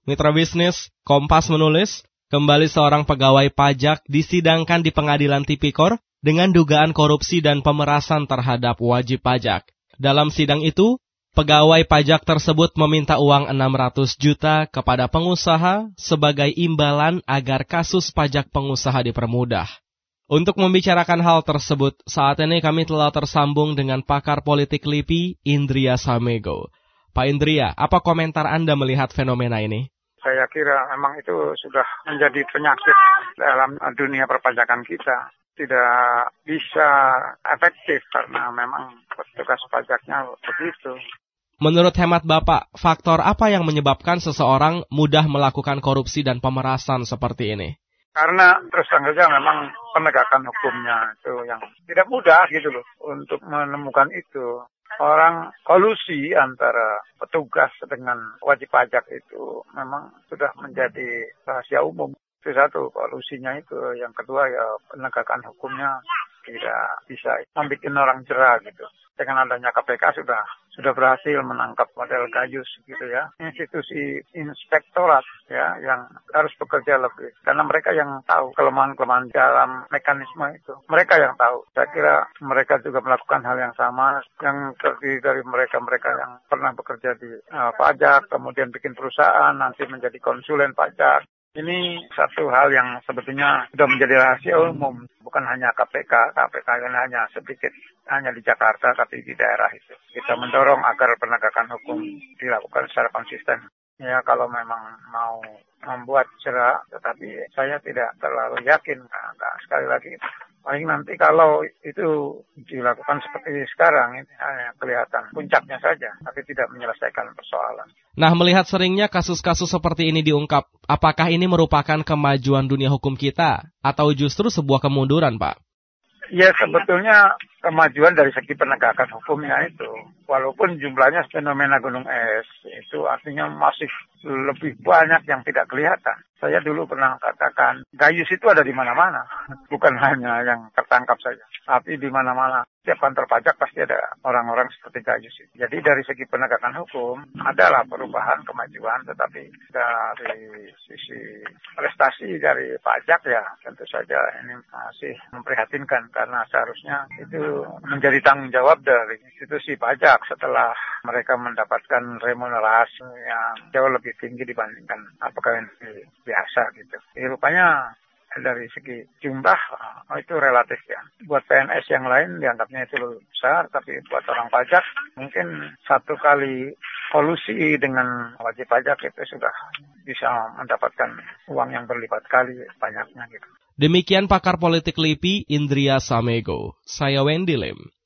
Mitra bisnis, Kompas menulis, kembali seorang pegawai pajak disidangkan di Pengadilan Tipikor dengan dugaan korupsi dan pemerasan terhadap wajib pajak. Dalam sidang itu, pegawai pajak tersebut meminta uang 600 juta kepada pengusaha sebagai imbalan agar kasus pajak pengusaha dipermudah. Untuk membicarakan hal tersebut, saat ini kami telah tersambung dengan pakar politik LIPI, Indria Samego. Pak Indria, apa komentar Anda melihat fenomena ini? Saya kira memang itu sudah menjadi penyakit dalam dunia perpajakan kita. Tidak bisa efektif karena memang petugas pajaknya begitu. Menurut hemat Bapak, faktor apa yang menyebabkan seseorang mudah melakukan korupsi dan pemerasan seperti ini? Karena terus terang saja memang penegakan hukumnya itu yang tidak mudah gitu loh untuk menemukan itu. Orang kolusi antara petugas dengan wajib pajak itu memang sudah menjadi rahasia umum. Itu satu, kolusinya itu. Yang kedua ya penegakan hukumnya tidak bisa membuat orang jera gitu. Dengan adanya KPK sudah berhasil menangkap model Gayus gitu ya. Institusi inspektorat ya yang harus bekerja lebih. Karena mereka yang tahu kelemahan-kelemahan dalam mekanisme itu. Mereka yang tahu. Saya kira mereka juga melakukan hal yang sama. Yang terdiri dari mereka-mereka yang pernah bekerja di pajak, kemudian bikin perusahaan, nanti menjadi konsulen pajak. Ini satu hal yang sebetulnya sudah menjadi rahasia umum. Bukan hanya KPK ini hanya sedikit, hanya di Jakarta, tapi di daerah itu. Kita mendorong agar penegakan hukum dilakukan secara konsisten. Ya kalau memang mau membuat jera, tetapi saya tidak terlalu yakin. Nah, sekali lagi, paling nanti kalau itu dilakukan seperti sekarang, ini hanya kelihatan puncaknya saja, tapi tidak menyelesaikan persoalan. Nah, melihat seringnya kasus-kasus seperti ini diungkap, apakah ini merupakan kemajuan dunia hukum kita atau justru sebuah kemunduran, Pak? Ya, sebetulnya kemajuan dari segi penegakan hukumnya itu. Walaupun jumlahnya fenomena gunung es, itu artinya masih lebih banyak yang tidak kelihatan. Saya dulu pernah katakan, Gayus itu ada di mana-mana. Bukan hanya yang tertangkap saja, tapi di mana-mana. Setiap kantor pajak pasti ada orang-orang seperti Gayus itu. Jadi dari segi penegakan hukum, adalah perubahan, kemajuan, tetapi dari sisi prestasi dari pajak ya tentu saja ini masih memprihatinkan. Karena seharusnya itu menjadi tanggung jawab dari institusi pajak setelah mereka mendapatkan remunerasi yang jauh lebih tinggi dibandingkan pegawai biasa gitu. Jadi rupanya dari segi jumlah itu relatif ya. Buat PNS yang lain dianggapnya itu lebih besar, tapi buat orang pajak mungkin satu kali kolusi dengan wajib pajak itu sudah bisa mendapatkan uang yang berlipat kali banyaknya gitu. Demikian pakar politik LIPI, Indria Samego. Saya Wendy Lim.